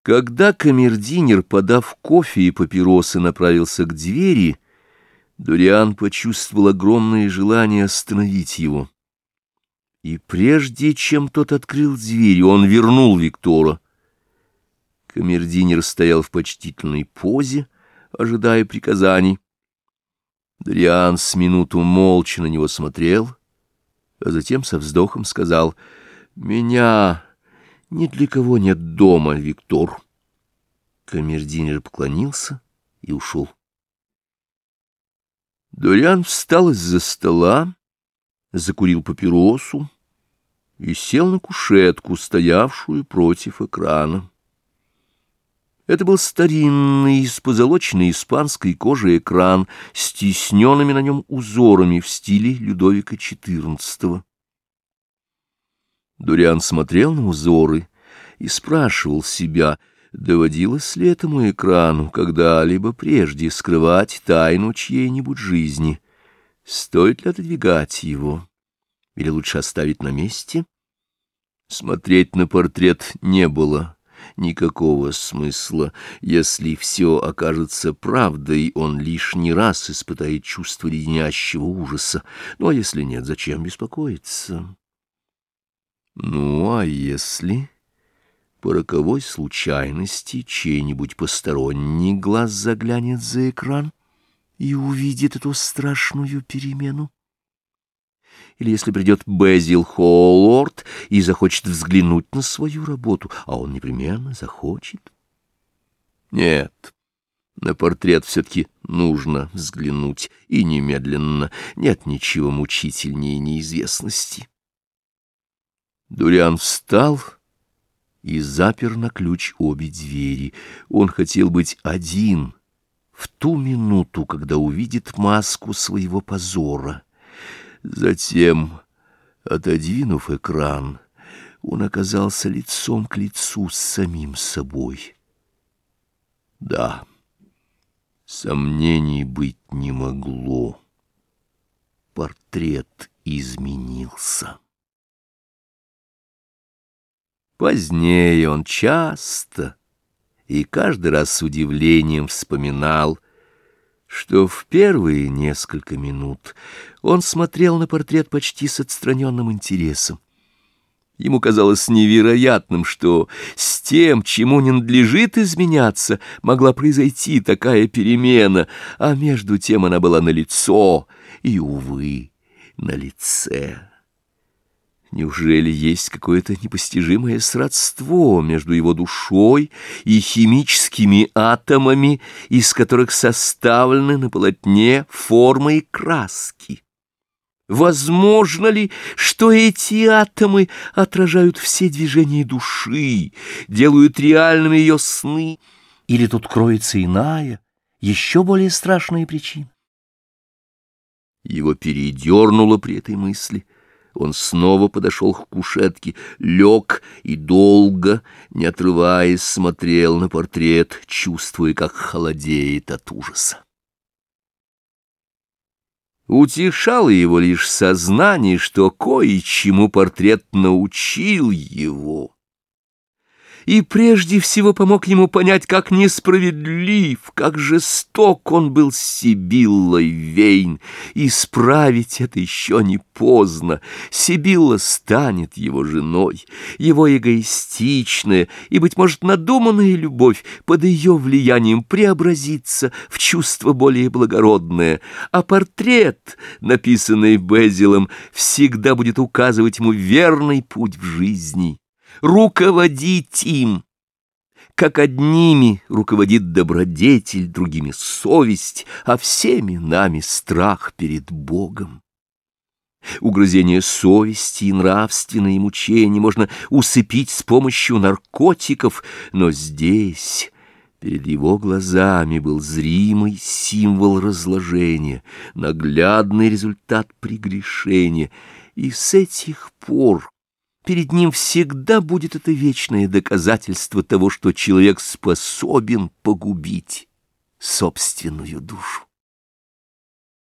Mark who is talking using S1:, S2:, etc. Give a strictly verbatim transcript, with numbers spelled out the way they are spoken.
S1: Когда камердинер, подав кофе и папиросы, направился к двери, Дориан почувствовал огромное желание остановить его. И прежде чем тот открыл дверь, он вернул Виктора. Камердинер стоял в почтительной позе, ожидая приказаний. Дориан с минуту молча на него смотрел, а затем со вздохом сказал: «Меня ни для кого нет дома, Виктор». Камердинер поклонился и ушел. Дориан встал из-за стола, закурил папиросу и сел на кушетку, стоявшую против экрана. Это был старинный, из позолоченной испанской кожи экран с тисненными на нем узорами в стиле Людовика четырнадцатого. Дориан смотрел на узоры и спрашивал себя, доводилось ли этому экрану когда-либо прежде скрывать тайну чьей-нибудь жизни, стоит ли отодвигать его, или лучше оставить на месте. Смотреть на портрет не было никакого смысла. Если все окажется правдой, он лишний раз испытает чувство леденящего ужаса. Ну, а если нет, зачем беспокоиться? Ну, а если по роковой случайности чей-нибудь посторонний глаз заглянет за экран и увидит эту страшную перемену? Или если придет Безил Холлорд и захочет взглянуть на свою работу, а он непременно захочет? Нет, на портрет все-таки нужно взглянуть, и немедленно. Нет ничего мучительнее неизвестности. Дориан встал и запер на ключ обе двери. Он хотел быть один в ту минуту, когда увидит маску своего позора. Затем, отодвинув экран, он оказался лицом к лицу с самим собой. Да, сомнений быть не могло. Портрет изменился. Позднее он часто и каждый раз с удивлением вспоминал, что в первые несколько минут он смотрел на портрет почти с отстраненным интересом. Ему казалось невероятным, что с тем, чему не надлежит изменяться, могла произойти такая перемена, а между тем она была налицо и, увы, на лице. Неужели есть какое-то непостижимое сродство между его душой и химическими атомами, из которых составлены на полотне формы и краски? Возможно ли, что эти атомы отражают все движения души, делают реальными ее сны? Или тут кроется иная, еще более страшная причина? Его передернуло при этой мысли. Он снова подошел к кушетке, лег и долго, не отрываясь, смотрел на портрет, чувствуя, как холодеет от ужаса. Утешало его лишь сознание, что кое-чему портрет научил его. И прежде всего помог ему понять, как несправедлив, как жесток он был с Сибиллой Вейн. Исправить это еще не поздно. Сибилла станет его женой. Его эгоистичная и, быть может, надуманная любовь под ее влиянием преобразится в чувство более благородное. А портрет, написанный Безилом, всегда будет указывать ему верный путь в жизни. Руководить им, как одними руководит добродетель, другими совесть, а всеми нами страх перед Богом. Угрызение совести и нравственные мучения можно усыпить с помощью наркотиков, но здесь, перед его глазами, был зримый символ разложения, наглядный результат прегрешения, и с этих пор перед ним всегда будет это вечное доказательство того, что человек способен погубить собственную душу.